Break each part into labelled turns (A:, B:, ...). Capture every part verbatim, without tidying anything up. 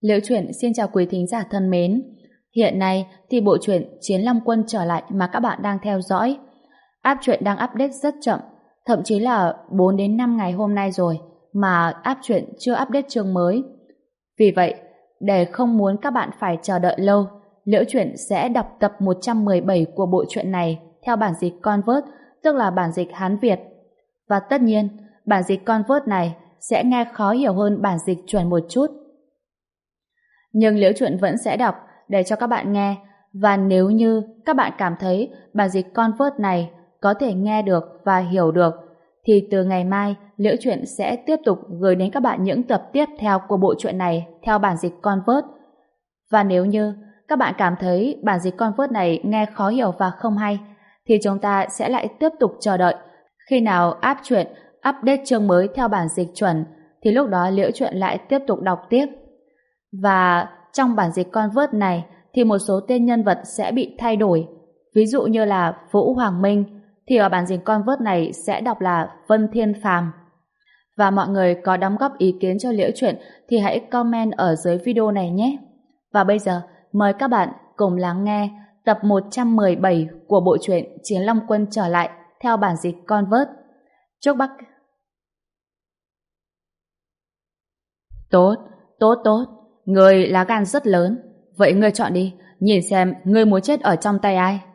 A: Liễu Chuyện xin chào quý thính giả thân mến. Hiện nay thì bộ truyện Chiến Long Quân trở lại mà các bạn đang theo dõi. App truyện đang update rất chậm, thậm chí là bốn đến năm ngày hôm nay rồi mà app truyện chưa update chương mới. Vì vậy, để không muốn các bạn phải chờ đợi lâu, Liễu Chuyện sẽ đọc tập một trăm mười bảy của bộ truyện này theo bản dịch Convert, tức là bản dịch Hán Việt. Và tất nhiên, bản dịch Convert này sẽ nghe khó hiểu hơn bản dịch chuẩn một chút. Nhưng Liễu Chuyện vẫn sẽ đọc để cho các bạn nghe, và nếu như các bạn cảm thấy bản dịch Convert này có thể nghe được và hiểu được, thì từ ngày mai Liễu Chuyện sẽ tiếp tục gửi đến các bạn những tập tiếp theo của bộ truyện này theo bản dịch Convert. Và nếu như các bạn cảm thấy bản dịch Convert này nghe khó hiểu và không hay, thì chúng ta sẽ lại tiếp tục chờ đợi. Khi nào app truyện update chương mới theo bản dịch chuẩn, thì lúc đó Liễu Chuyện lại tiếp tục đọc tiếp. Và trong bản dịch Convert này thì một số tên nhân vật sẽ bị thay đổi. Ví dụ như là Vũ Hoàng Minh thì ở bản dịch Convert này sẽ đọc là Vân Thiên Phàm. Và mọi người có đóng góp ý kiến cho Liễu Chuyện thì hãy comment ở dưới video này nhé. Và bây giờ mời các bạn cùng lắng nghe tập một trăm mười bảy của bộ truyện Chiến Long Quân trở lại theo bản dịch Convert. Chúc bác... Tốt, tốt, tốt. Người lá gan rất lớn. Vậy ngươi chọn đi, nhìn xem ngươi muốn chết ở trong tay ai.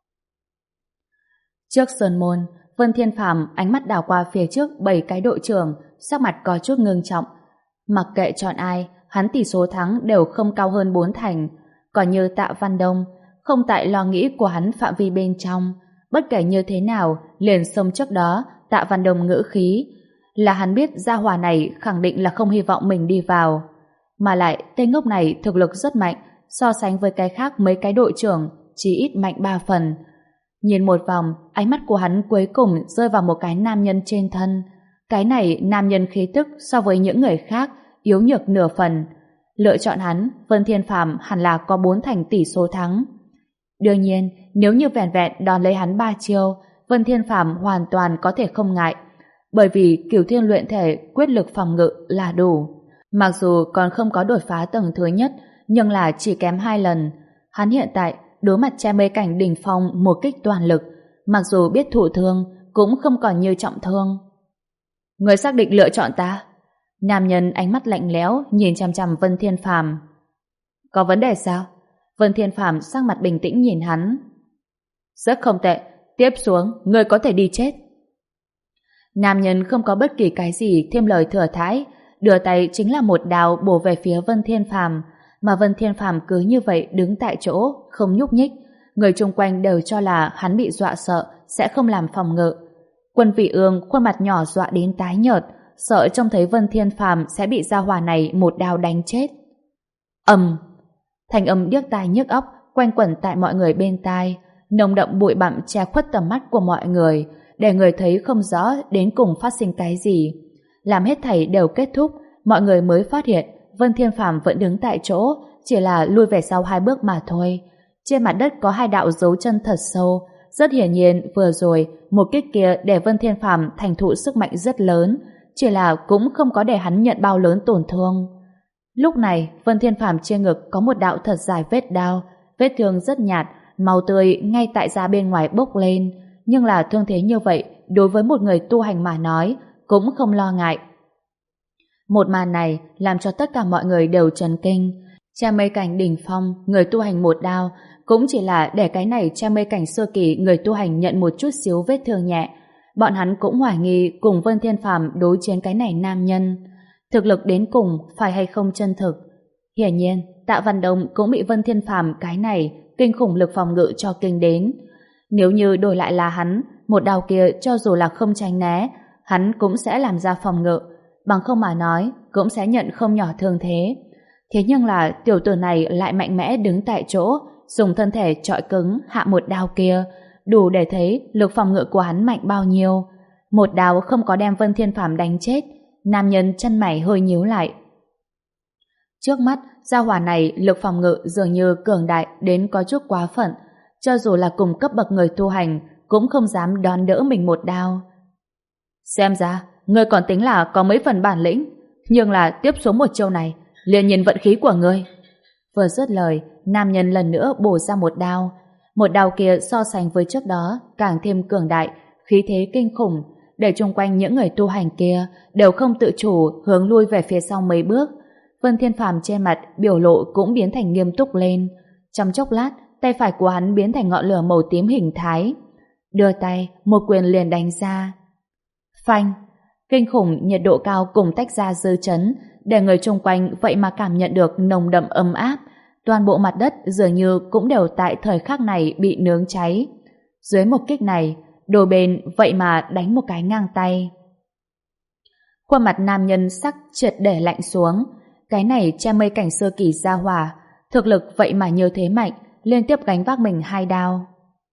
A: Trước sơn môn, Vân Thiên Phàm ánh mắt đảo qua phía trước bảy cái đội trưởng, sắc mặt có chút ngưng trọng. Mặc kệ chọn ai, hắn tỷ số thắng đều không cao hơn bốn thành. Còn như Tạ Văn Đông, không tại lo nghĩ của hắn phạm vi bên trong, bất kể như thế nào, liền xông trước đó, Tạ Văn Đông ngữ khí là hắn biết gia hỏa này khẳng định là không hy vọng mình đi vào. Mà lại, tên ngốc này thực lực rất mạnh, so sánh với cái khác mấy cái đội trưởng, chỉ ít mạnh ba phần. Nhìn một vòng, ánh mắt của hắn cuối cùng rơi vào một cái nam nhân trên thân. Cái này nam nhân khí tức so với những người khác, yếu nhược nửa phần. Lựa chọn hắn, Vân Thiên Phàm hẳn là có bốn thành tỷ số thắng. Đương nhiên, nếu như vẻn vẹn đòn lấy hắn ba chiêu, Vân Thiên Phàm hoàn toàn có thể không ngại. Bởi vì Cửu Thiên luyện thể quyết lực phòng ngự là đủ. Mặc dù còn không có đột phá tầng thứ nhất, nhưng là chỉ kém hai lần. Hắn hiện tại đối mặt che mây cảnh đỉnh phong một kích toàn lực, mặc dù biết thụ thương, cũng không còn như trọng thương. Người xác định lựa chọn ta? Nam nhân ánh mắt lạnh lẽo nhìn chằm chằm Vân Thiên Phàm. Có vấn đề sao? Vân Thiên Phàm sắc mặt bình tĩnh nhìn hắn. Rất không tệ, tiếp xuống người có thể đi chết. Nam nhân không có bất kỳ cái gì thêm lời thừa thãi, đưa tay chính là một đao bổ về phía Vân Thiên Phàm, mà Vân Thiên Phàm cứ như vậy đứng tại chỗ, không nhúc nhích. Người chung quanh đều cho là hắn bị dọa sợ, sẽ không làm phòng ngự. Quân Vị Ương khuôn mặt nhỏ dọa đến tái nhợt, sợ trông thấy Vân Thiên Phàm sẽ bị gia hỏa này một đao đánh chết. Ầm, thanh âm điếc tai nhức óc quanh quẩn tại mọi người bên tai, nồng đậm bụi bặm che khuất tầm mắt của mọi người, để người thấy không rõ đến cùng phát sinh cái gì. Làm hết thảy đều kết thúc, mọi người mới phát hiện Vân Thiên Phàm vẫn đứng tại chỗ, chỉ là lui về sau hai bước mà thôi. Trên mặt đất có hai đạo dấu chân thật sâu, rất hiển nhiên vừa rồi một kích kia để Vân Thiên Phàm thành thụ sức mạnh rất lớn, chỉ là cũng không có để hắn nhận bao lớn tổn thương. Lúc này Vân Thiên Phàm trên ngực có một đạo thật dài vết đao, vết thương rất nhạt, máu tươi ngay tại da bên ngoài bốc lên, nhưng là thương thế như vậy đối với một người tu hành mà nói cũng không lo ngại. Một màn này làm cho tất cả mọi người đều chấn kinh. Che mây cảnh đỉnh phong, người tu hành một đao, cũng chỉ là để cái này che mây cảnh sơ kỳ người tu hành nhận một chút xíu vết thương nhẹ. Bọn hắn cũng hoài nghi cùng Vân Thiên Phàm đối chiến cái này nam nhân. Thực lực đến cùng phải hay không chân thực? Hiển nhiên, Tạ Văn Đông cũng bị Vân Thiên Phàm cái này kinh khủng lực phòng ngự cho kinh đến. Nếu như đổi lại là hắn, một đao kia cho dù là không tránh né, hắn cũng sẽ làm ra phòng ngự, bằng không mà nói cũng sẽ nhận không nhỏ thương thế. Thế nhưng là tiểu tử này lại mạnh mẽ đứng tại chỗ, dùng thân thể trọi cứng hạ một đao kia, đủ để thấy lực phòng ngự của hắn mạnh bao nhiêu. Một đao không có đem Vân Thiên Phàm đánh chết. Nam nhân chân mày hơi nhíu lại. Trước mắt, gia hỏa này lực phòng ngự dường như cường đại đến có chút quá phận, cho dù là cùng cấp bậc người tu hành cũng không dám đón đỡ mình một đao. Xem ra, ngươi còn tính là có mấy phần bản lĩnh, nhưng là tiếp xuống một chiêu này, liền nhìn vận khí của ngươi. Vừa dứt lời, nam nhân lần nữa bổ ra một đao. Một đao kia so sánh với trước đó càng thêm cường đại, khí thế kinh khủng, để chung quanh những người tu hành kia đều không tự chủ hướng lui về phía sau mấy bước. Vân Thiên Phàm trên mặt biểu lộ cũng biến thành nghiêm túc lên. Trong chốc lát, tay phải của hắn biến thành ngọn lửa màu tím hình thái. Đưa tay, một quyền liền đánh ra. Phanh! Kinh khủng nhiệt độ cao cùng tách ra dư chấn, để người chung quanh vậy mà cảm nhận được nồng đậm ấm áp. Toàn bộ mặt đất dường như cũng đều tại thời khắc này bị nướng cháy. Dưới một kích này, đôi bên vậy mà đánh một cái ngang tay. Khuôn mặt nam nhân sắc triệt để lạnh xuống. Cái này che mây cảnh sơ kỳ gia hỏa, thực lực vậy mà như thế mạnh, liên tiếp gánh vác mình hai đao.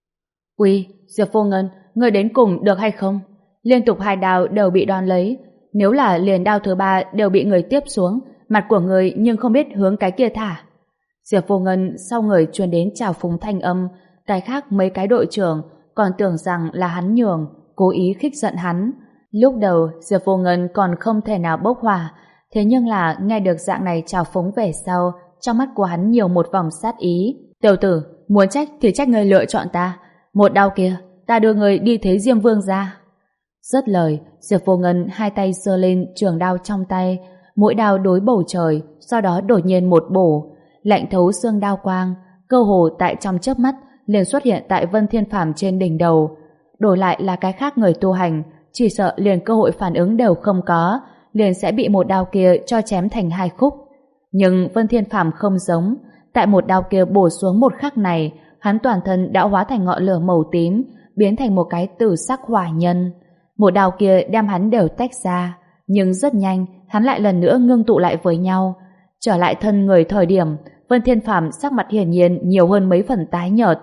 A: Uy, Diệp Vô Ngân, ngươi đến cùng được hay không? Liên tục hai đao đều bị đòn lấy, nếu là liền đao thứ ba đều bị người tiếp xuống, mặt của người nhưng không biết hướng cái kia thả. Diệp Vô Ngân sau người truyền đến chào phúng thanh âm, cái khác mấy cái đội trưởng còn tưởng rằng là hắn nhường, cố ý khích giận hắn. Lúc đầu Diệp Vô Ngân còn không thể nào bốc hỏa, thế nhưng là nghe được dạng này chào phúng về sau, trong mắt của hắn nhiều một vòng sát ý. Tiểu tử, muốn trách thì trách người lựa chọn ta. Một đao kia, ta đưa người đi thế Diêm Vương ra. Dứt lời, Diệp Vô Ngân hai tay giơ lên trường đao trong tay, mỗi đao đối bầu trời, sau đó đột nhiên một bổ, lạnh thấu xương đao quang, cơ hồ tại trong chớp mắt liền xuất hiện tại Vân Thiên Phàm trên đỉnh đầu. Đổi lại là cái khác người tu hành, chỉ sợ liền cơ hội phản ứng đều không có, liền sẽ bị một đao kia cho chém thành hai khúc. Nhưng Vân Thiên Phàm không giống, tại một đao kia bổ xuống một khắc này, hắn toàn thân đã hóa thành ngọn lửa màu tím, biến thành một cái tử sắc hỏa nhân. Một đao kia đem hắn đều tách ra, nhưng rất nhanh hắn lại lần nữa ngưng tụ lại với nhau. Trở lại thân người thời điểm, Vân Thiên Phàm sắc mặt hiển nhiên nhiều hơn mấy phần tái nhợt.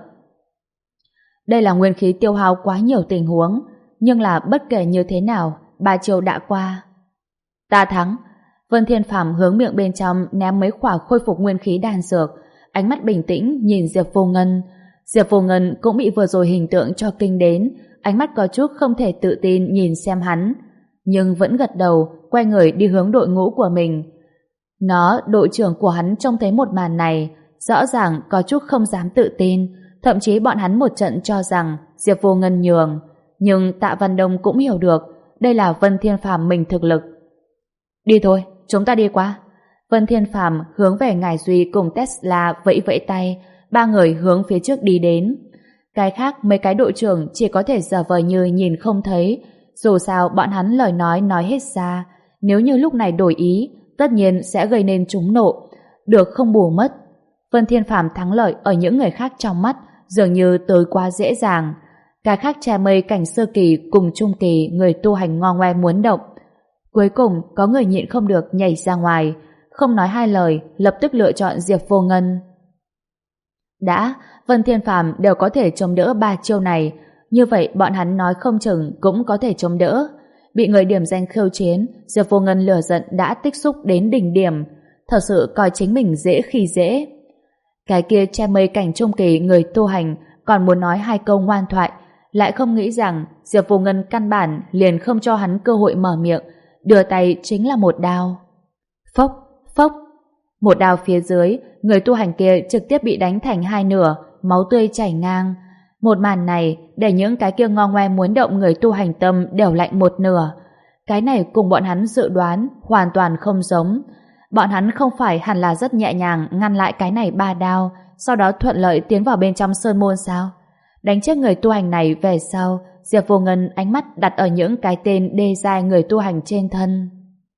A: Đây là nguyên khí tiêu hao quá nhiều tình huống, nhưng là bất kể như thế nào, ba chiêu đã qua. Ta thắng. Vân Thiên Phàm hướng miệng bên trong ném mấy quả khôi phục nguyên khí đan dược, ánh mắt bình tĩnh nhìn Diệp Vô Ngân. Diệp Vô Ngân cũng bị vừa rồi hình tượng cho kinh đến, ánh mắt có chút không thể tự tin nhìn xem hắn, nhưng vẫn gật đầu, quay người đi hướng đội ngũ của mình. Nó, đội trưởng của hắn trông thấy một màn này, rõ ràng có chút không dám tự tin, thậm chí bọn hắn một trận cho rằng Diệp Vô Ngân nhường, nhưng Tạ Văn Đông cũng hiểu được, đây là Vân Thiên Phàm mình thực lực. Đi thôi, chúng ta đi qua. Vân Thiên Phàm hướng về Ngải Duy cùng Tesla vẫy vẫy tay, ba người hướng phía trước đi đến. Cái khác mấy cái đội trưởng chỉ có thể giả vờ như nhìn không thấy, dù sao bọn hắn lời nói nói hết ra, nếu như lúc này đổi ý, tất nhiên sẽ gây nên trúng nộ, được không bù mất. Vân Thiên Phàm thắng lợi ở những người khác trong mắt dường như tới quá dễ dàng. Cái khác che mây cảnh sơ kỳ cùng trung kỳ người tu hành ngo ngoe muốn động. Cuối cùng có người nhịn không được nhảy ra ngoài, không nói hai lời, lập tức lựa chọn Diệp Vô Ngân. Đã, Vân Thiên Phàm đều có thể chống đỡ ba chiêu này, như vậy bọn hắn nói không chừng cũng có thể chống đỡ. Bị người điểm danh khiêu chiến, Diệp Vô Ngân lửa giận đã tích xúc đến đỉnh điểm, thật sự coi chính mình dễ khi dễ. Cái kia che mây cảnh trung kỳ người tu hành còn muốn nói hai câu ngoan thoại, lại không nghĩ rằng Diệp Vô Ngân căn bản liền không cho hắn cơ hội mở miệng, đưa tay chính là một đao. Phốc, phốc, một đao phía dưới, người tu hành kia trực tiếp bị đánh thành hai nửa, máu tươi chảy ngang. Một màn này để những cái kia ngo ngoe muốn động người tu hành tâm đều lạnh một nửa. Cái này cùng bọn hắn dự đoán hoàn toàn không giống. Bọn hắn không phải hẳn là rất nhẹ nhàng ngăn lại cái này ba đao, sau đó thuận lợi tiến vào bên trong sơn môn sao? Đánh chết người tu hành này về sau, Diệp Vô Ngân ánh mắt đặt ở những cái tên đê giai người tu hành trên thân.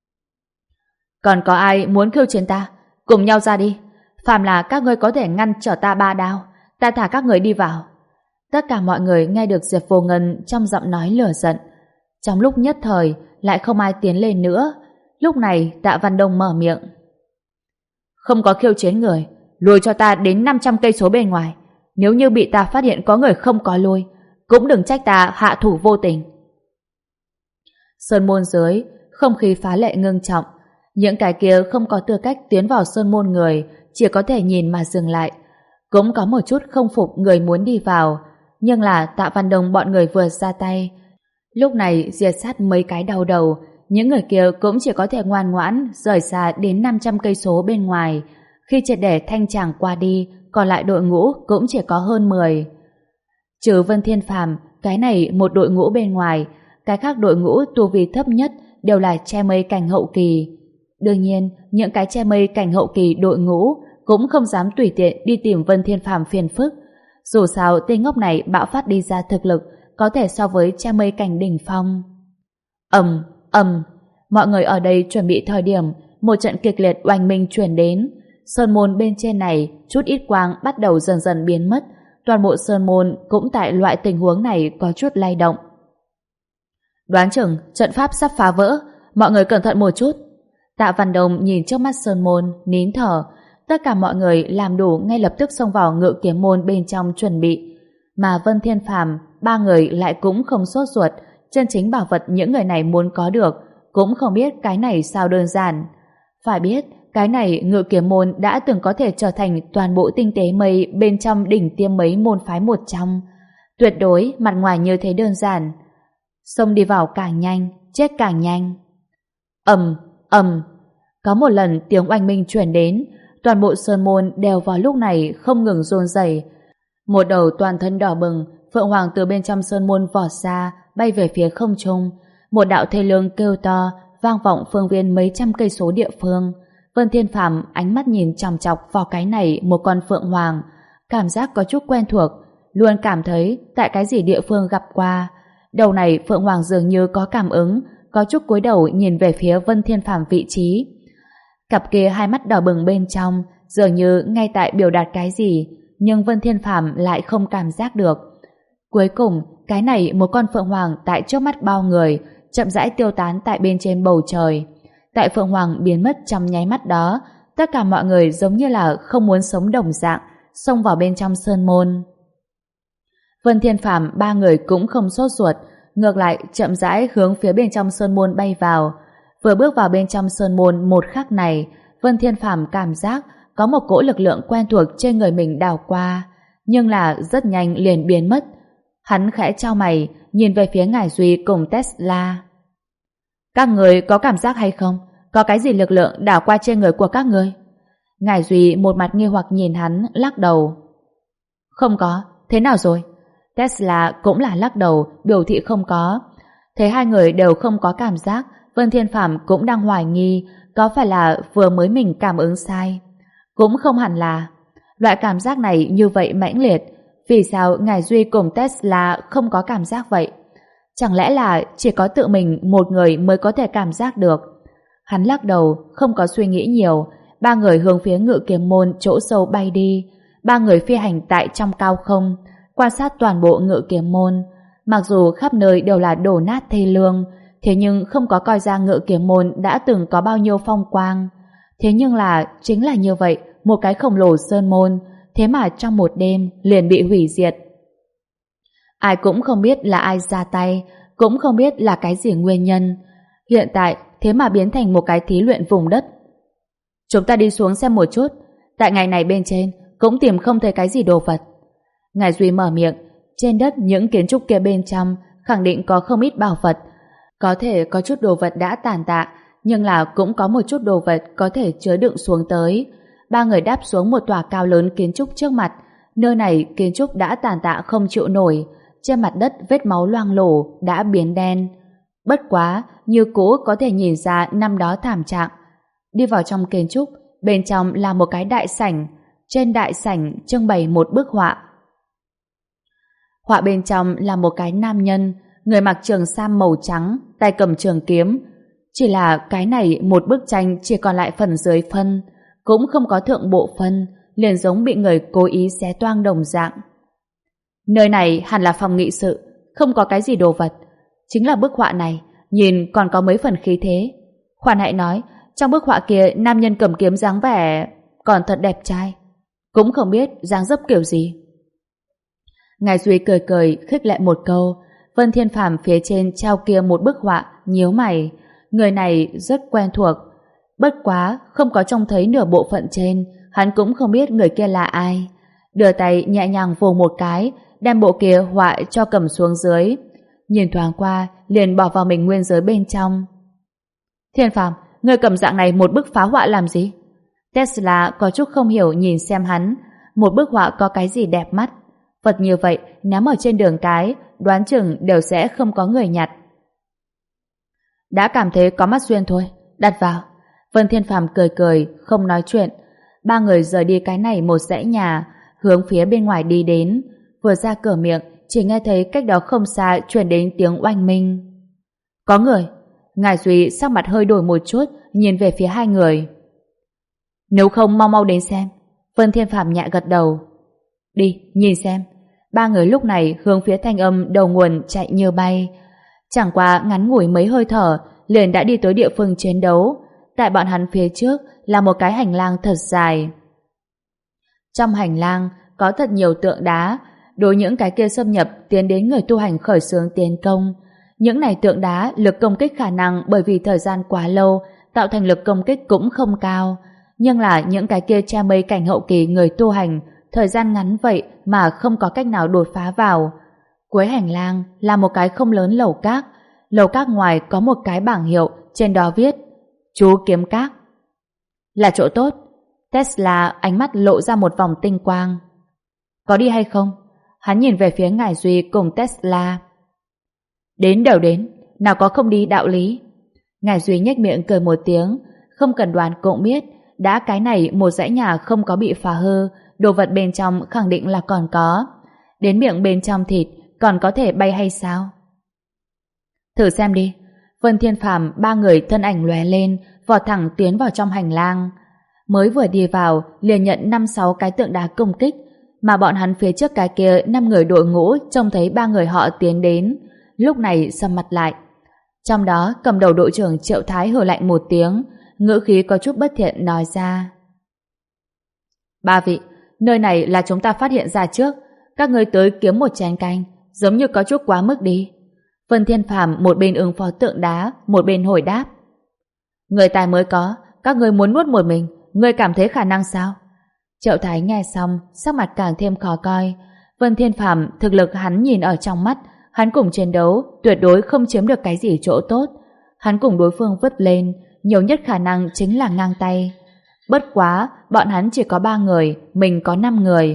A: Còn có ai muốn khiêu chiến ta? Cùng nhau ra đi. Phàm là các ngươi có thể ngăn trở ta ba đao, ta thả các người đi vào. Tất cả mọi người nghe được Diệp Vô Ngân trong giọng nói lửa giận. Trong lúc nhất thời, lại không ai tiến lên nữa. Lúc này Tạ Văn Đông mở miệng. Không có khiêu chiến người, lùi cho ta đến năm trăm cây số bên ngoài. Nếu như bị ta phát hiện có người không có lùi, cũng đừng trách ta hạ thủ vô tình. Sơn môn dưới, không khí phá lệ ngưng trọng. Những cái kia không có tư cách tiến vào sơn môn người chỉ có thể nhìn mà dừng lại. Cũng có một chút không phục người muốn đi vào, nhưng là Tạ Văn Đông bọn người vừa ra tay. Lúc này diệt sát mấy cái đau đầu, những người kia cũng chỉ có thể ngoan ngoãn rời xa đến năm trăm cây số bên ngoài. Khi triệt để thanh tràng qua đi, còn lại đội ngũ cũng chỉ có hơn mười. Trừ Vân Thiên Phàm, cái này một đội ngũ bên ngoài, cái khác đội ngũ tu vi thấp nhất đều là che mây cảnh hậu kỳ. Đương nhiên, những cái che mây cảnh hậu kỳ đội ngũ cũng không dám tùy tiện đi tìm Vân Thiên Phàm phiền phức. Dù sao tên ngốc này bạo phát đi ra thực lực có thể so với che mây cảnh đỉnh phong. Ầm, ầm, mọi người ở đây chuẩn bị thời điểm một trận kịch liệt oanh minh truyền đến. Sơn môn bên trên này chút ít quang bắt đầu dần dần biến mất. Toàn bộ sơn môn cũng tại loại tình huống này có chút lay động. Đoán chừng trận pháp sắp phá vỡ, mọi người cẩn thận một chút. Tạ Văn Đồng nhìn trước mắt sơn môn, nín thở. Tất cả mọi người làm đủ ngay lập tức xông vào ngự kiếm môn bên trong chuẩn bị. Mà Vân Thiên Phàm, ba người lại cũng không sốt ruột. Chân chính bảo vật những người này muốn có được, cũng không biết cái này sao đơn giản. Phải biết, cái này ngự kiếm môn đã từng có thể trở thành toàn bộ tinh tế mây bên trong đỉnh tiêm mấy môn phái một trong. Tuyệt đối mặt ngoài như thế đơn giản. Xông đi vào càng nhanh, chết càng nhanh. Ầm, ầm, có một lần tiếng oanh minh truyền đến, toàn bộ sơn môn đều vào lúc này không ngừng run rẩy. Một đầu toàn thân đỏ bừng, Phượng Hoàng từ bên trong sơn môn vọt ra, bay về phía không trung. Một đạo thê lương kêu to, vang vọng phương viên mấy trăm cây số địa phương. Vân Thiên Phàm ánh mắt nhìn chòng chọc vào cái này một con Phượng Hoàng, cảm giác có chút quen thuộc, luôn cảm thấy tại cái gì địa phương gặp qua. Đầu này Phượng Hoàng dường như có cảm ứng, có chút cúi đầu nhìn về phía Vân Thiên Phàm vị trí. Cặp kia hai mắt đỏ bừng bên trong, dường như ngay tại biểu đạt cái gì, nhưng Vân Thiên Phàm lại không cảm giác được. Cuối cùng, cái này một con Phượng Hoàng tại trước mắt bao người, chậm rãi tiêu tán tại bên trên bầu trời. Tại Phượng Hoàng biến mất trong nháy mắt đó, tất cả mọi người giống như là không muốn sống đồng dạng, xông vào bên trong sơn môn. Vân Thiên Phàm ba người cũng không sốt ruột, ngược lại chậm rãi hướng phía bên trong sơn môn bay vào. Vừa bước vào bên trong sơn môn một khắc này, Vân Thiên Phàm cảm giác có một cỗ lực lượng quen thuộc trên người mình đảo qua, nhưng là rất nhanh liền biến mất. Hắn khẽ chau mày, nhìn về phía Ngải Duy cùng Tesla. Các người có cảm giác hay không? Có cái gì lực lượng đảo qua trên người của các người? Ngải Duy một mặt nghi hoặc nhìn hắn, lắc đầu. Không có, thế nào rồi? Tesla cũng là lắc đầu, biểu thị không có. Thấy hai người đều không có cảm giác, Vân Thiên Phàm cũng đang hoài nghi có phải là vừa mới mình cảm ứng sai. Cũng không hẳn là. Loại cảm giác này như vậy mãnh liệt, vì sao Ngải Duy cùng Tesla không có cảm giác vậy? Chẳng lẽ là chỉ có tự mình một người mới có thể cảm giác được? Hắn lắc đầu, không có suy nghĩ nhiều. Ba người hướng phía ngự kiếm môn chỗ sâu bay đi. Ba người phi hành tại trong cao không, quan sát toàn bộ ngự kiếm môn. Mặc dù khắp nơi đều là đổ nát thê lương, thế nhưng không có coi ra ngự kiếm môn đã từng có bao nhiêu phong quang. Thế nhưng là, chính là như vậy, một cái khổng lồ sơn môn, thế mà trong một đêm liền bị hủy diệt. Ai cũng không biết là ai ra tay, cũng không biết là cái gì nguyên nhân. Hiện tại, thế mà biến thành một cái thí luyện vùng đất. Chúng ta đi xuống xem một chút, tại ngày này bên trên cũng tìm không thấy cái gì đồ vật. Ngải Duy mở miệng, trên đất những kiến trúc kia bên trong khẳng định có không ít bảo vật. Có thể có chút đồ vật đã tàn tạ, nhưng là cũng có một chút đồ vật có thể chứa đựng xuống tới. Ba người đáp xuống một tòa cao lớn kiến trúc trước mặt. Nơi này kiến trúc đã tàn tạ không chịu nổi, trên mặt đất vết máu loang lổ đã biến đen. Bất quá, như cũ có thể nhìn ra năm đó thảm trạng. Đi vào trong kiến trúc, bên trong là một cái đại sảnh. Trên đại sảnh trưng bày một bức họa. Họa bên trong là một cái nam nhân, người mặc trường sam màu trắng, tay cầm trường kiếm. Chỉ là cái này một bức tranh chỉ còn lại phần dưới phân, cũng không có thượng bộ phân, liền giống bị người cố ý xé toang đồng dạng. Nơi này hẳn là phòng nghị sự, không có cái gì đồ vật. Chính là bức họa này, nhìn còn có mấy phần khí thế. Khoan hãy nói, trong bức họa kia nam nhân cầm kiếm dáng vẻ còn thật đẹp trai. Cũng không biết dáng dấp kiểu gì. Ngải Duy cười cười khích lệ một câu. Vân Thiên Phàm phía trên treo kia một bức họa, nhíu mày. Người này rất quen thuộc. Bất quá không có trông thấy nửa bộ phận trên, hắn cũng không biết người kia là ai. Đưa tay nhẹ nhàng vồ một cái, đem bộ kia họa cho cầm xuống dưới. Nhìn thoáng qua, liền bỏ vào mình nguyên giới bên trong. Thiên Phàm, ngươi cầm dạng này một bức phá họa làm gì? Tesla có chút không hiểu nhìn xem hắn. Một bức họa có cái gì đẹp mắt? Vật như vậy ném ở trên đường cái, đoán chừng đều sẽ không có người nhặt. Đã cảm thấy có mắt duyên thôi, đặt vào. Vân Thiên Phàm cười cười, không nói chuyện. Ba người rời đi cái này một dãy nhà, hướng phía bên ngoài đi đến. Vừa ra cửa miệng, chỉ nghe thấy cách đó không xa truyền đến tiếng oanh minh. Có người. Ngài Duy sắc mặt hơi đổi một chút, nhìn về phía hai người. Nếu không mau mau đến xem. Vân Thiên Phàm nhẹ gật đầu. Đi, nhìn xem. Ba người lúc này hướng phía thanh âm đầu nguồn chạy như bay. Chẳng qua ngắn ngủi mấy hơi thở, liền đã đi tới địa phương chiến đấu. Tại bọn hắn phía trước là một cái hành lang thật dài. Trong hành lang có thật nhiều tượng đá, đối những cái kia xâm nhập tiến đến người tu hành khởi xướng tiến công. Những này tượng đá lực công kích khả năng bởi vì thời gian quá lâu tạo thành lực công kích cũng không cao, nhưng là những cái kia che mây cảnh hậu kỳ người tu hành thời gian ngắn vậy mà không có cách nào đột phá vào. Cuối hành lang là một cái không lớn lầu các, lầu các ngoài có một cái bảng hiệu, trên đó viết Chú Kiếm Các. Là chỗ tốt. Tesla ánh mắt lộ ra một vòng tinh quang. Có đi hay không? Hắn nhìn về phía Ngải Duy cùng Tesla. Đến đều đến, nào có không đi đạo lý. Ngải Duy nhếch miệng cười một tiếng, không cần đoán cũng biết, đã cái này một dãy nhà không có bị phá hư, đồ vật bên trong khẳng định là còn có. Đến miệng bên trong thịt còn có thể bay hay sao? Thử xem đi. Vân Thiên Phàm ba người thân ảnh lóe lên, vọt thẳng tiến vào trong hành lang. Mới vừa đi vào, liền nhận năm sáu cái tượng đá công kích, mà bọn hắn phía trước cái kia năm người đội ngũ trông thấy ba người họ tiến đến, lúc này sầm mặt lại. Trong đó cầm đầu đội trưởng Triệu Thái hừ lạnh một tiếng, ngữ khí có chút bất thiện nói ra. Ba vị, nơi này là chúng ta phát hiện ra trước, các ngươi tới kiếm một chén canh, giống như có chút quá mức đi. Vân Thiên Phàm một bên ứng phó tượng đá, một bên hồi đáp. Người tài mới có, các ngươi muốn nuốt một mình, ngươi cảm thấy khả năng sao? Triệu Thái nghe xong, sắc mặt càng thêm khó coi. Vân Thiên Phàm thực lực hắn nhìn ở trong mắt, hắn cùng chiến đấu tuyệt đối không chiếm được cái gì chỗ tốt. Hắn cùng đối phương vứt lên, nhiều nhất khả năng chính là ngang tay. Bất quá, bọn hắn chỉ có ba người, mình có năm người.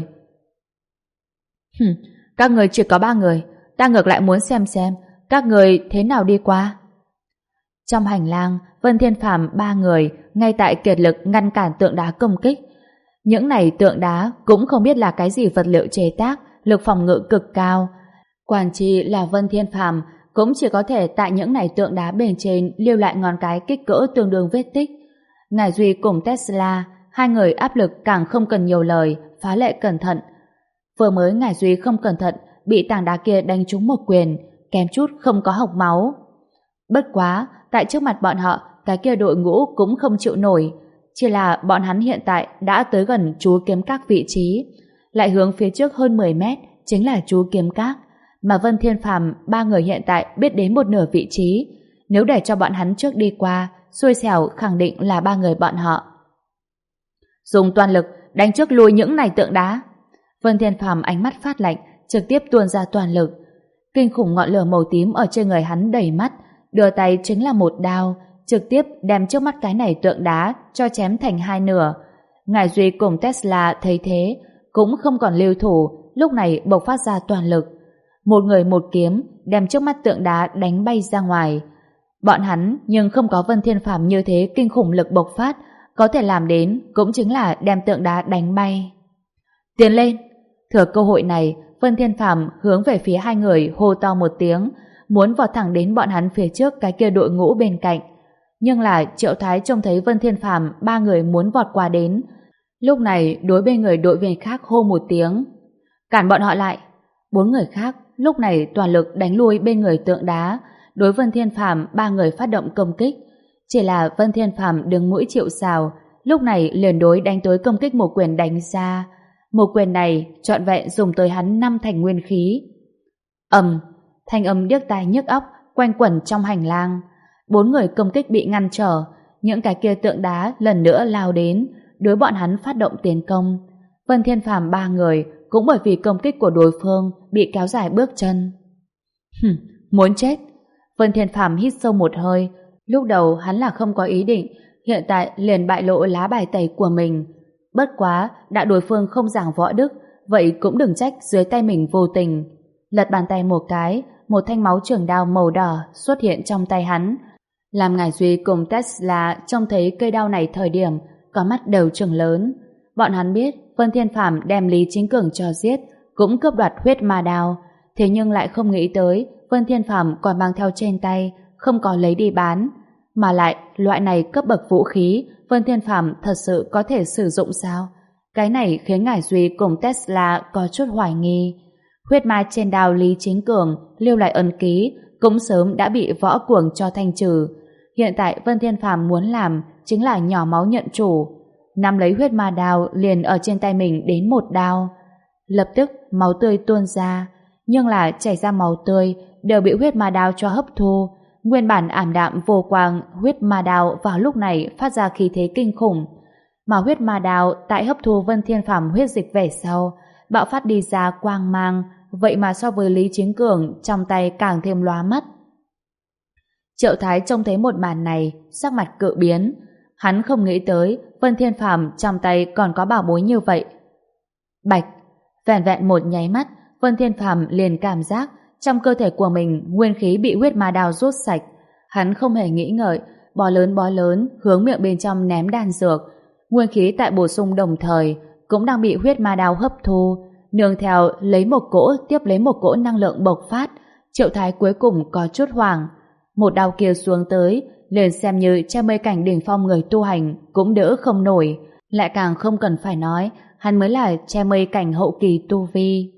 A: Hừm, các người chỉ có ba người, ta ngược lại muốn xem xem các người thế nào đi qua. Trong hành lang, Vân Thiên Phàm ba người ngay tại kiệt lực ngăn cản tượng đá công kích. Những này tượng đá cũng không biết là cái gì vật liệu chế tác, lực phòng ngự cực cao. Quản chi là Vân Thiên Phàm cũng chỉ có thể tại những này tượng đá bên trên lưu lại ngón cái kích cỡ tương đương vết tích. Ngải Duy cùng Tesla, hai người áp lực càng không cần nhiều lời, phá lệ cẩn thận. Vừa mới Ngải Duy không cẩn thận, bị tảng đá kia đánh trúng một quyền, kém chút không có hộc máu. Bất quá, tại trước mặt bọn họ, cái kia đội ngũ cũng không chịu nổi. Chỉ là bọn hắn hiện tại đã tới gần chú kiếm các vị trí, lại hướng phía trước hơn mười mét chính là chú kiếm các, mà Vân Thiên Phàm ba người hiện tại biết đến một nửa vị trí. Nếu để cho bọn hắn trước đi qua, xui xẻo khẳng định là ba người bọn họ. Dùng toàn lực đánh trước lui những này tượng đá. Vân Thiên Phàm ánh mắt phát lạnh, trực tiếp tuôn ra toàn lực. Kinh khủng ngọn lửa màu tím ở trên người hắn đầy mắt, đưa tay chính là một đao, trực tiếp đem trước mắt cái này tượng đá cho chém thành hai nửa. Ngải Duy cùng Tesla thấy thế, cũng không còn lưu thủ, lúc này bộc phát ra toàn lực. Một người một kiếm, đem trước mắt tượng đá đánh bay ra ngoài. Bọn hắn nhưng không có Vân Thiên Phàm như thế kinh khủng lực bộc phát, có thể làm đến cũng chính là đem tượng đá đánh bay. Tiến lên! Thừa cơ hội này, Vân Thiên Phàm hướng về phía hai người hô to một tiếng, muốn vọt thẳng đến bọn hắn phía trước cái kia đội ngũ bên cạnh. Nhưng là Triệu Thái trông thấy Vân Thiên Phàm ba người muốn vọt qua đến. Lúc này đối bên người đội viên khác hô một tiếng. Cản bọn họ lại! Bốn người khác lúc này toàn lực đánh lui bên người tượng đá, đối Vân Thiên Phàm ba người phát động công kích. Chỉ là Vân Thiên Phàm đứng mũi chịu sào, lúc này liền đối đánh tới công kích một quyền đánh ra. Một quyền này trọn vẹn dùng tới hắn năm thành nguyên khí. Ầm, thanh âm điếc tai nhức óc quanh quẩn trong hành lang. Bốn người công kích bị ngăn trở, những cái kia tượng đá lần nữa lao đến, đối bọn hắn phát động tiến công. Vân Thiên Phàm ba người cũng bởi vì công kích của đối phương bị kéo dài bước chân. Hừm, muốn chết. Vân Thiên Phàm hít sâu một hơi, Lúc đầu hắn là không có ý định, hiện tại liền bại lộ lá bài tẩy của mình. Bất quá, đã đối phương không giảng võ đức, vậy cũng đừng trách dưới tay mình vô tình. Lật bàn tay một cái, một thanh máu trường đao màu đỏ xuất hiện trong tay hắn. Làm Ngải Duy cùng Tesla trông thấy cây đao này thời điểm, có mắt đều trừng lớn. Bọn hắn biết Vân Thiên Phàm đem Lý Chính Cường cho giết, cũng cướp đoạt huyết ma đao, thế nhưng lại không nghĩ tới Vân Thiên Phàm còn mang theo trên tay, không có lấy đi bán. Mà lại, loại này cấp bậc vũ khí, Vân Thiên Phàm thật sự có thể sử dụng sao? Cái này khiến Ngải Duy cùng Tesla có chút hoài nghi. Huyết ma trên đao Lý Chính Cường lưu lại ấn ký cũng sớm đã bị võ cuồng cho thanh trừ. Hiện tại Vân Thiên Phàm muốn làm chính là nhỏ máu nhận chủ. Nắm lấy huyết ma đao liền ở trên tay mình đến một đao. Lập tức máu tươi tuôn ra, nhưng là chảy ra máu tươi đều bị huyết ma đao cho hấp thu. Nguyên bản ảm đạm vô quang huyết ma đao vào lúc này phát ra khí thế kinh khủng. Mà huyết ma đao tại hấp thu Vân Thiên Phàm huyết dịch về sau, bạo phát đi ra quang mang, vậy mà so với Lý Chính Cường trong tay càng thêm lóa mắt. Triệu Thái trông thấy một màn này, sắc mặt cự biến. Hắn không nghĩ tới Vân Thiên Phàm trong tay còn có bảo bối như vậy. Bạch, vẹn vẹn một nháy mắt, Vân Thiên Phàm liền cảm giác trong cơ thể của mình nguyên khí bị huyết ma đao rút sạch. Hắn không hề nghĩ ngợi, bó lớn bó lớn hướng miệng bên trong ném đan dược. Nguyên khí tại bổ sung đồng thời cũng đang bị huyết ma đao hấp thu, nương theo lấy một cỗ tiếp lấy một cỗ năng lượng bộc phát. Triệu Thái cuối cùng có chút hoảng. Một đao kia xuống tới, liền xem như che mây cảnh đỉnh phong người tu hành cũng đỡ không nổi, lại càng không cần phải nói hắn mới là che mây cảnh hậu kỳ tu vi.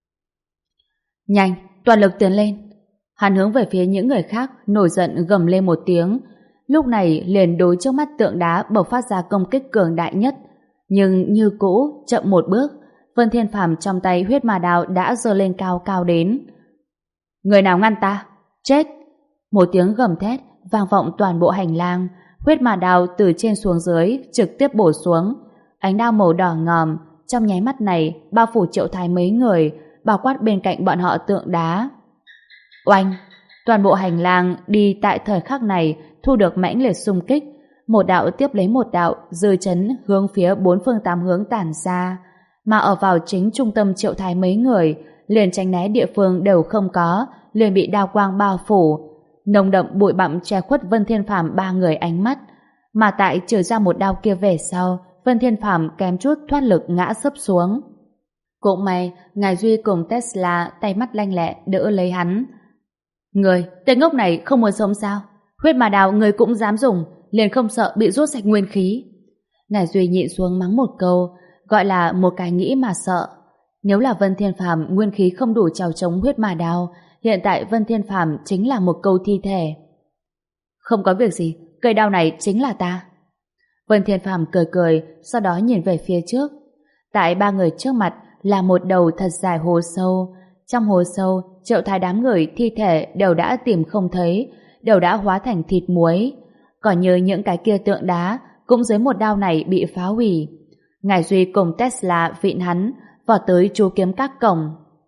A: Nhanh, toàn lực tiến lên. Hắn hướng về phía những người khác nổi giận gầm lên một tiếng, lúc này liền đối trước mắt tượng đá bộc phát ra công kích cường đại nhất. Nhưng như cũ, chậm một bước, Vân Thiên Phàm trong tay huyết ma đao đã giơ lên cao cao đến. Người nào ngăn ta? Chết! Một tiếng gầm thét vang vọng toàn bộ hành lang, huyết ma đao từ trên xuống dưới trực tiếp bổ xuống. Ánh đao màu đỏ ngòm trong nháy mắt này bao phủ Triệu Thái mấy người, bao quát bên cạnh bọn họ tượng đá. Oanh! Toàn bộ hành lang đi tại thời khắc này thu được mãnh liệt xung kích, một đạo tiếp lấy một đạo dư chấn hướng phía bốn phương tám hướng tản ra, mà ở vào chính trung tâm Triệu Thái mấy người, liền tránh né địa phương đều không có, liền bị đao quang bao phủ. Nồng đậm bụi bặm che khuất Vân Thiên Phàm ba người ánh mắt, mà tại trừ ra một đao kia về sau, Vân Thiên Phàm kém chút thoát lực ngã sấp xuống. Cũng may Ngải Duy cùng Tesla tay mắt lanh lẹ đỡ lấy hắn. Người, tên ngốc này không muốn sống sao? Huyết ma đao người cũng dám dùng, liền không sợ bị rút sạch nguyên khí? Ngải Duy nhịn xuống mắng một câu, gọi là một cái nghĩ mà sợ. Nếu là Vân Thiên Phàm nguyên khí không đủ chèo chống huyết ma đao, hiện tại Vân Thiên Phàm chính là một câu thi thể. Không có việc gì, cây đao này chính là ta. Vân Thiên Phàm cười cười, sau đó nhìn về phía trước. Tại ba người trước mặt là một đầu thật dài hồ sâu. Trong hồ sâu, Triệu Thái đám người thi thể đều đã tìm không thấy, đều đã hóa thành thịt muối. Còn như những cái kia tượng đá, cũng dưới một đao này bị phá hủy. Ngải Duy cùng Tesla vịn hắn, vào tới chú kiếm các cổng.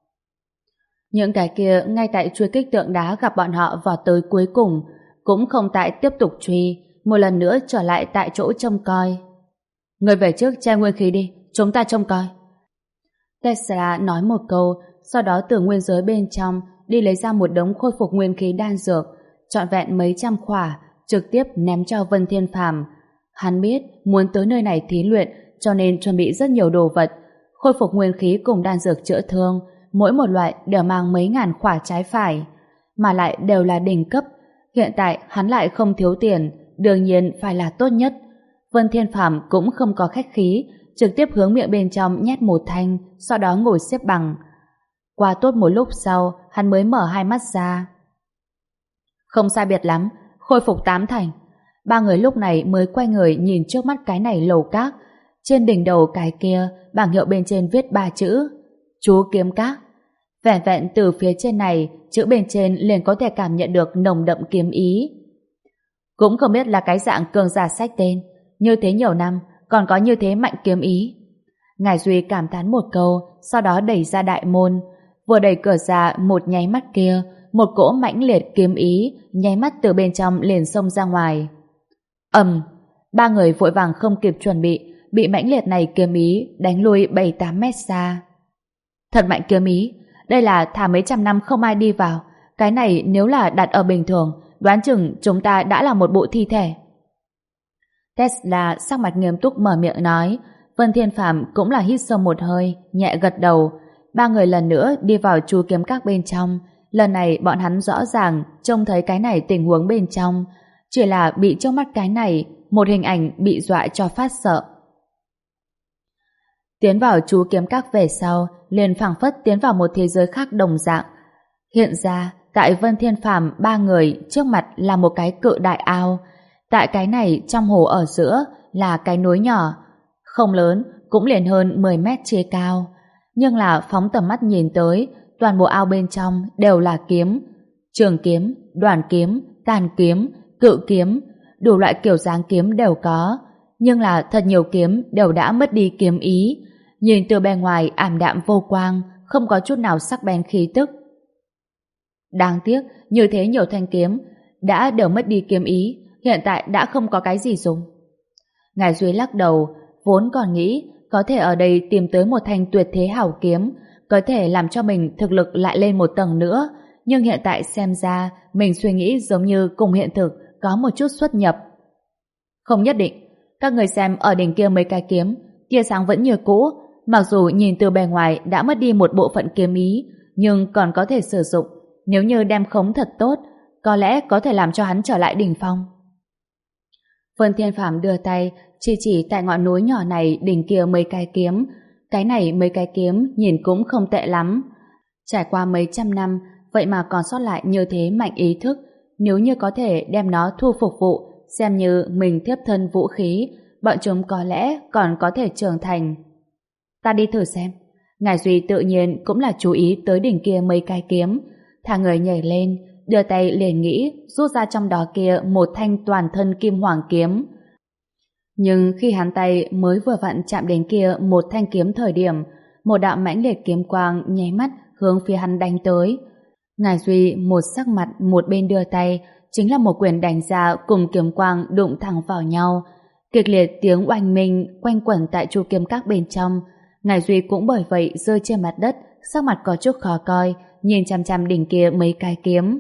A: Những cái kia ngay tại truy kích tượng đá gặp bọn họ vào tới cuối cùng, cũng không tại tiếp tục truy, một lần nữa trở lại tại chỗ trông coi. Người về trước che nguyên khí đi, chúng ta trông coi. Tesla nói một câu, sau đó từ nguyên giới bên trong đi lấy ra một đống khôi phục nguyên khí đan dược, trọn vẹn mấy trăm khỏa, trực tiếp ném cho Vân Thiên Phàm. Hắn biết muốn tới nơi này thí luyện, cho nên chuẩn bị rất nhiều đồ vật, khôi phục nguyên khí cùng đan dược chữa thương, mỗi một loại đều mang mấy ngàn khỏa trái phải, mà lại đều là đỉnh cấp. Hiện tại hắn lại không thiếu tiền, đương nhiên phải là tốt nhất. Vân Thiên Phàm cũng không có khách khí, trực tiếp hướng miệng bên trong nhét một thanh, sau đó ngồi xếp bằng. Qua tốt một lúc sau, hắn mới mở hai mắt ra. Không sai biệt lắm, khôi phục tám thành. Ba người lúc này mới quay người nhìn trước mắt cái này lầu các. Trên đỉnh đầu cái kia, bảng hiệu bên trên viết ba chữ: Chú Kiếm Các. Vẹn vẹn từ phía trên này, chữ bên trên liền có thể cảm nhận được nồng đậm kiếm ý. Cũng không biết là cái dạng cường giả sách tên, như thế nhiều năm, còn có như thế mạnh kiếm ý. Ngải Duy cảm thán một câu, sau đó đẩy ra đại môn. Vừa đẩy cửa ra một nháy mắt kia, một cỗ mãnh liệt kiếm ý nháy mắt từ bên trong liền xông ra ngoài. Ầm, ba người vội vàng không kịp chuẩn bị, bị mãnh liệt này kiếm ý đánh lui bảy tám mét xa. Thật mạnh kiếm ý, đây là thả mấy trăm năm không ai đi vào, cái này nếu là đặt ở bình thường, đoán chừng chúng ta đã là một bộ thi thể. Tesla sắc mặt nghiêm túc mở miệng nói. Vân Thiên Phàm cũng là hít sâu một hơi, nhẹ gật đầu. Ba người lần nữa đi vào chú kiếm các bên trong. Lần này bọn hắn rõ ràng trông thấy cái này tình huống bên trong, chỉ là bị trước mắt cái này, một hình ảnh bị dọa cho phát sợ. Tiến vào chú kiếm các về sau, liền phảng phất tiến vào một thế giới khác đồng dạng. Hiện ra, tại Vân Thiên Phàm ba người trước mặt là một cái cự đại ao. Tại cái này trong hồ ở giữa là cái núi nhỏ, không lớn, cũng liền hơn mười mét chia cao. Nhưng là phóng tầm mắt nhìn tới, toàn bộ ao bên trong đều là kiếm. Trường kiếm, đoàn kiếm, tàn kiếm, cự kiếm, đủ loại kiểu dáng kiếm đều có. Nhưng là thật nhiều kiếm đều đã mất đi kiếm ý. Nhìn từ bề ngoài ảm đạm vô quang, không có chút nào sắc bén khí tức. Đáng tiếc, như thế nhiều thanh kiếm đã đều mất đi kiếm ý, hiện tại đã không có cái gì dùng. Ngài Duy lắc đầu, vốn còn nghĩ có thể ở đây tìm tới một thanh tuyệt thế hảo kiếm, có thể làm cho mình thực lực lại lên một tầng nữa, nhưng hiện tại xem ra mình suy nghĩ giống như cùng hiện thực có một chút xuất nhập. Không nhất định, các người xem ở đỉnh kia mấy cái kiếm, tia sáng vẫn như cũ, mặc dù nhìn từ bề ngoài đã mất đi một bộ phận kiếm ý, nhưng còn có thể sử dụng, nếu như đem khống thật tốt, có lẽ có thể làm cho hắn trở lại đỉnh phong. Vân Thiên Phàm đưa tay chỉ chỉ tại ngọn núi nhỏ này đỉnh kia mấy cái kiếm. Cái này mấy cái kiếm nhìn cũng không tệ lắm. Trải qua mấy trăm năm, vậy mà còn sót lại như thế mạnh ý thức. Nếu như có thể đem nó thu phục vụ, xem như mình tiếp thân vũ khí, bọn chúng có lẽ còn có thể trưởng thành. Ta đi thử xem. Ngài Duy tự nhiên cũng là chú ý tới đỉnh kia mấy cái kiếm. Thả người nhảy lên, đưa tay liền nghĩ rút ra trong đó kia một thanh toàn thân kim hoàng kiếm. Nhưng khi hắn tay mới vừa vặn chạm đến kia một thanh kiếm thời điểm, một đạo mãnh liệt kiếm quang nháy mắt hướng phía hắn đánh tới. Ngài Duy một sắc mặt một bên đưa tay, chính là một quyền đánh ra cùng kiếm quang đụng thẳng vào nhau. Kịch liệt tiếng oanh minh quanh quẩn tại chu kiếm các bên trong. Ngài Duy cũng bởi vậy rơi trên mặt đất, sắc mặt có chút khó coi, nhìn chăm chăm đỉnh kia mấy cái kiếm.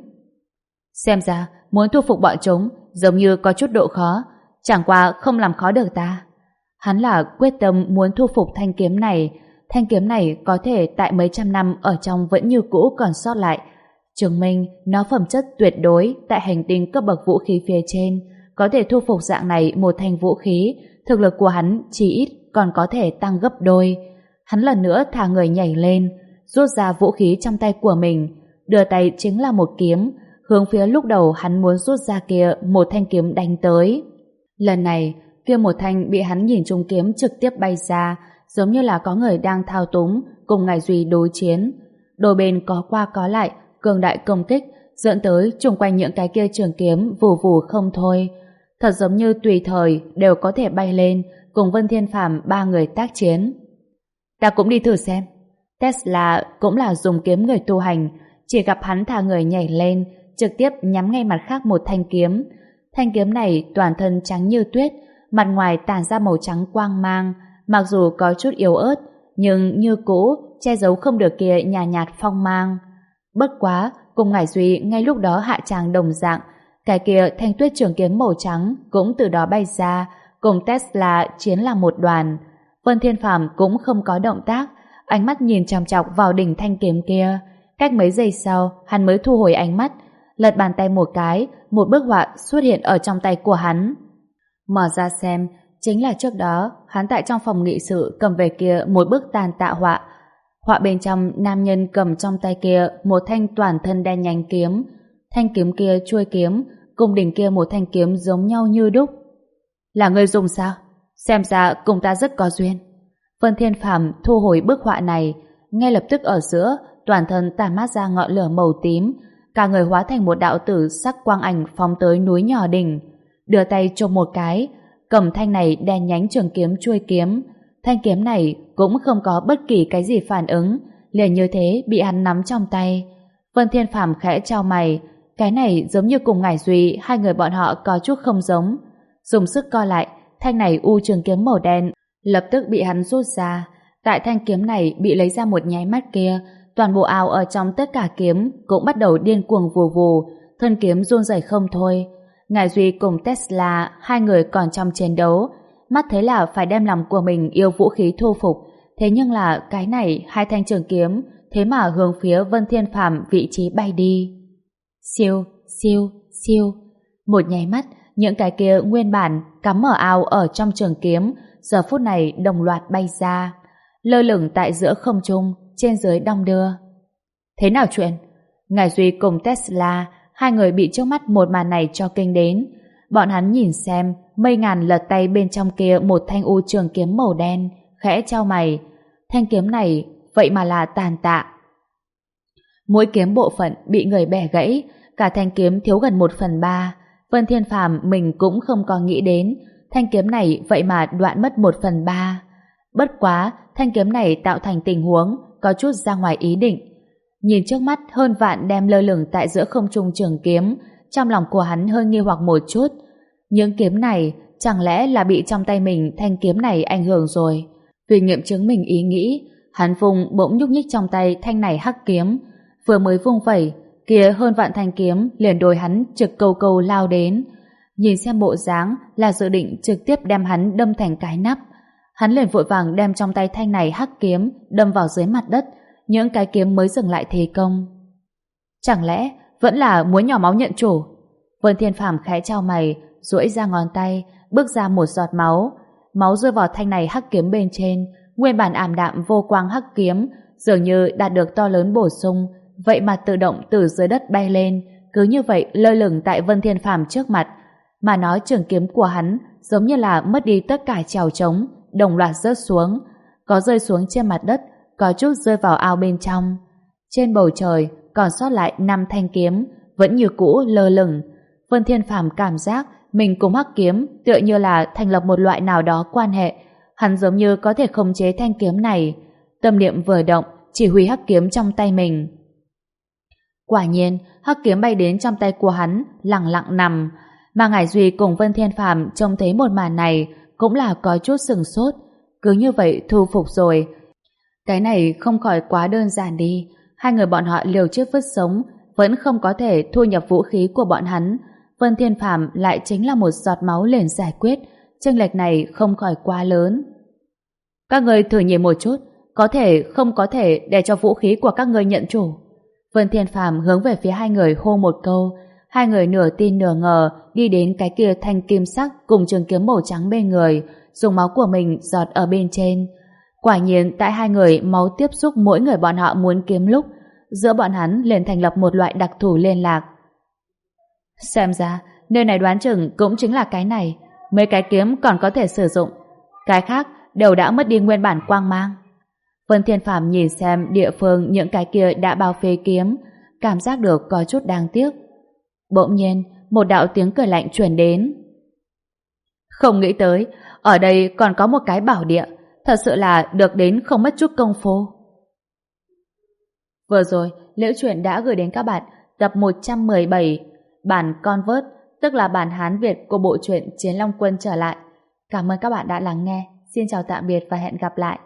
A: Xem ra, muốn thu phục bọn chúng, giống như có chút độ khó, chẳng qua không làm khó được ta. Hắn là quyết tâm muốn thu phục thanh kiếm này, thanh kiếm này có thể tại mấy trăm năm ở trong vẫn như cũ còn sót lại, chứng minh nó phẩm chất tuyệt đối tại hành tinh cấp bậc vũ khí phía trên, có thể thu phục dạng này một thanh vũ khí, thực lực của hắn chỉ ít còn có thể tăng gấp đôi. Hắn lần nữa thả người nhảy lên, rút ra vũ khí trong tay của mình, đưa tay chính là một kiếm, hướng phía lúc đầu hắn muốn rút ra kia một thanh kiếm đánh tới. Lần này, kia một thanh bị hắn nhìn trúng kiếm trực tiếp bay ra, giống như là có người đang thao túng cùng Ngài Duy đối chiến. Đôi bên có qua có lại, cường đại công kích, dẫn tới chung quanh những cái kia trường kiếm vù vù không thôi. Thật giống như tùy thời đều có thể bay lên cùng Vân Thiên Phàm ba người tác chiến. Ta cũng đi thử xem. Tesla cũng là dùng kiếm người tu hành, chỉ gặp hắn thả người nhảy lên, trực tiếp nhắm ngay mặt khác một thanh kiếm. Thanh kiếm này toàn thân trắng như tuyết, mặt ngoài tản ra màu trắng quang mang, mặc dù có chút yếu ớt, nhưng như cũ che giấu không được kia nhàn nhạt, nhạt phong mang. Bất quá, cùng Ngải Duy ngay lúc đó hạ tràng đồng dạng, cái kia thanh tuyết trường kiếm màu trắng cũng từ đó bay ra, cùng Tesla chiến là một đoàn. Vân Thiên Phàm cũng không có động tác, ánh mắt nhìn chòng chọc vào đỉnh thanh kiếm kia. Cách mấy giây sau, hắn mới thu hồi ánh mắt, lật bàn tay một cái, một bức họa xuất hiện ở trong tay của hắn. Mở ra xem, chính là trước đó hắn tại trong phòng nghị sự cầm về kia một bức tàn tạ họa. Họa bên trong nam nhân cầm trong tay kia một thanh toàn thân đen nhánh kiếm, thanh kiếm kia chuôi kiếm, cùng đỉnh kia một thanh kiếm giống nhau như đúc. Là người dùng sao? Xem ra cùng ta rất có duyên. Vân Thiên Phàm thu hồi bức họa này, ngay lập tức ở giữa toàn thân tản mát ra ngọn lửa màu tím, cả người hóa thành một đạo tử sắc quang ảnh phóng tới núi nhỏ đỉnh, đưa tay chộp một cái, cầm thanh này đen nhánh trường kiếm chuôi kiếm. Thanh kiếm này cũng không có bất kỳ cái gì phản ứng, liền như thế bị hắn nắm trong tay. Vân Thiên Phàm khẽ chau mày, cái này giống như cùng Ngải Duy, hai người bọn họ có chút không giống. Dùng sức co lại, thanh này u trường kiếm màu đen lập tức bị hắn rút ra. Tại thanh kiếm này bị lấy ra một nháy mắt kia, toàn bộ áo ở trong tất cả kiếm cũng bắt đầu điên cuồng vù vù, thân kiếm run rẩy không thôi. Ngải Duy cùng Tesla, hai người còn trong chiến đấu, mắt thấy là phải đem lòng của mình yêu vũ khí thu phục, thế nhưng là cái này hai thanh trường kiếm thế mà hướng phía Vân Thiên Phàm vị trí bay đi. Siêu, siêu, siêu. Một nháy mắt, những cái kia nguyên bản cắm ở ao ở trong trường kiếm giờ phút này đồng loạt bay ra, lơ lửng tại giữa không trung, trên dưới đong đưa. Thế nào chuyện? Ngải Duy cùng Tesla, hai người bị trước mắt một màn này cho kinh đến. Bọn hắn nhìn xem mây ngàn lật tay bên trong kia một thanh u trường kiếm màu đen, khẽ chau mày. Thanh kiếm này vậy mà là tàn tạ. Mỗi kiếm bộ phận bị người bẻ gãy, cả thanh kiếm thiếu gần một phần ba. Vân Thiên Phàm mình cũng không có nghĩ đến thanh kiếm này vậy mà đoạn mất một phần ba. Bất quá, thanh kiếm này tạo thành tình huống có chút ra ngoài ý định. Nhìn trước mắt hơn vạn đem lơ lửng tại giữa không trung trường kiếm, trong lòng của hắn hơi nghi hoặc một chút. Những kiếm này chẳng lẽ là bị trong tay mình thanh kiếm này ảnh hưởng rồi? Vì nghiệm chứng mình ý nghĩ, hắn vùng bỗng nhúc nhích trong tay thanh này hắc kiếm, vừa mới vung vẩy, kia hơn vạn thanh kiếm liền đôi hắn trực câu câu lao đến. Nhìn xem bộ dáng là dự định trực tiếp đem hắn đâm thành cái nắp. Hắn liền vội vàng đem trong tay thanh này hắc kiếm đâm vào dưới mặt đất, những cái kiếm mới dừng lại thế công. Chẳng lẽ vẫn là muốn nhỏ máu nhận chủ? Vân Thiên Phàm khẽ chau mày, duỗi ra ngón tay, bước ra một giọt máu. Máu rơi vào thanh này hắc kiếm bên trên, nguyên bản ảm đạm vô quang hắc kiếm dường như đạt được to lớn bổ sung, vậy mà tự động từ dưới đất bay lên, cứ như vậy lơ lửng tại Vân Thiên Phàm trước mặt. Mà nói trường kiếm của hắn giống như là mất đi tất cả trèo trống, đồng loạt rớt xuống, có rơi xuống trên mặt đất, có chút rơi vào ao bên trong. Trên bầu trời còn sót lại năm thanh kiếm, vẫn như cũ lơ lửng. Vân Thiên Phàm cảm giác mình cùng hắc kiếm tựa như là thành lập một loại nào đó quan hệ, hắn giống như có thể khống chế thanh kiếm này. Tâm niệm vừa động, chỉ huy hắc kiếm trong tay mình. Quả nhiên, hắc kiếm bay đến trong tay của hắn, lặng lặng nằm. Mà Ngải Duy cùng Vân Thiên Phàm trông thấy một màn này cũng là có chút sừng sốt. Cứ như vậy thu phục rồi. Cái này không khỏi quá đơn giản đi. Hai người bọn họ liều chết vứt sống, vẫn không có thể thu nhập vũ khí của bọn hắn. Vân Thiên Phàm lại chính là một giọt máu liền giải quyết. Chênh lệch này không khỏi quá lớn. Các người thử nhìn một chút, có thể không có thể để cho vũ khí của các người nhận chủ. Vân Thiên Phàm hướng về phía hai người hô một câu. Hai người nửa tin nửa ngờ đi đến cái kia thanh kim sắc cùng trường kiếm màu trắng bên người, dùng máu của mình giọt ở bên trên. Quả nhiên tại hai người máu tiếp xúc mỗi người bọn họ muốn kiếm lúc, giữa bọn hắn liền thành lập một loại đặc thù liên lạc. Xem ra nơi này đoán chừng cũng chính là cái này, mấy cái kiếm còn có thể sử dụng, cái khác đều đã mất đi nguyên bản quang mang. Vân Thiên Phàm nhìn xem địa phương những cái kia đã bao phê kiếm, cảm giác được có chút đáng tiếc. Bỗng nhiên một đạo tiếng cười lạnh truyền đến. Không nghĩ tới ở đây còn có một cái bảo địa, thật sự là được đến không mất chút công phu. Vừa rồi Liễu Chuyện đã gửi đến các bạn tập một trăm mười bảy bản Convert, tức là bản Hán Việt của bộ truyện Chiến Long Quân trở lại. Cảm ơn các bạn đã lắng nghe. Xin chào tạm biệt và hẹn gặp lại.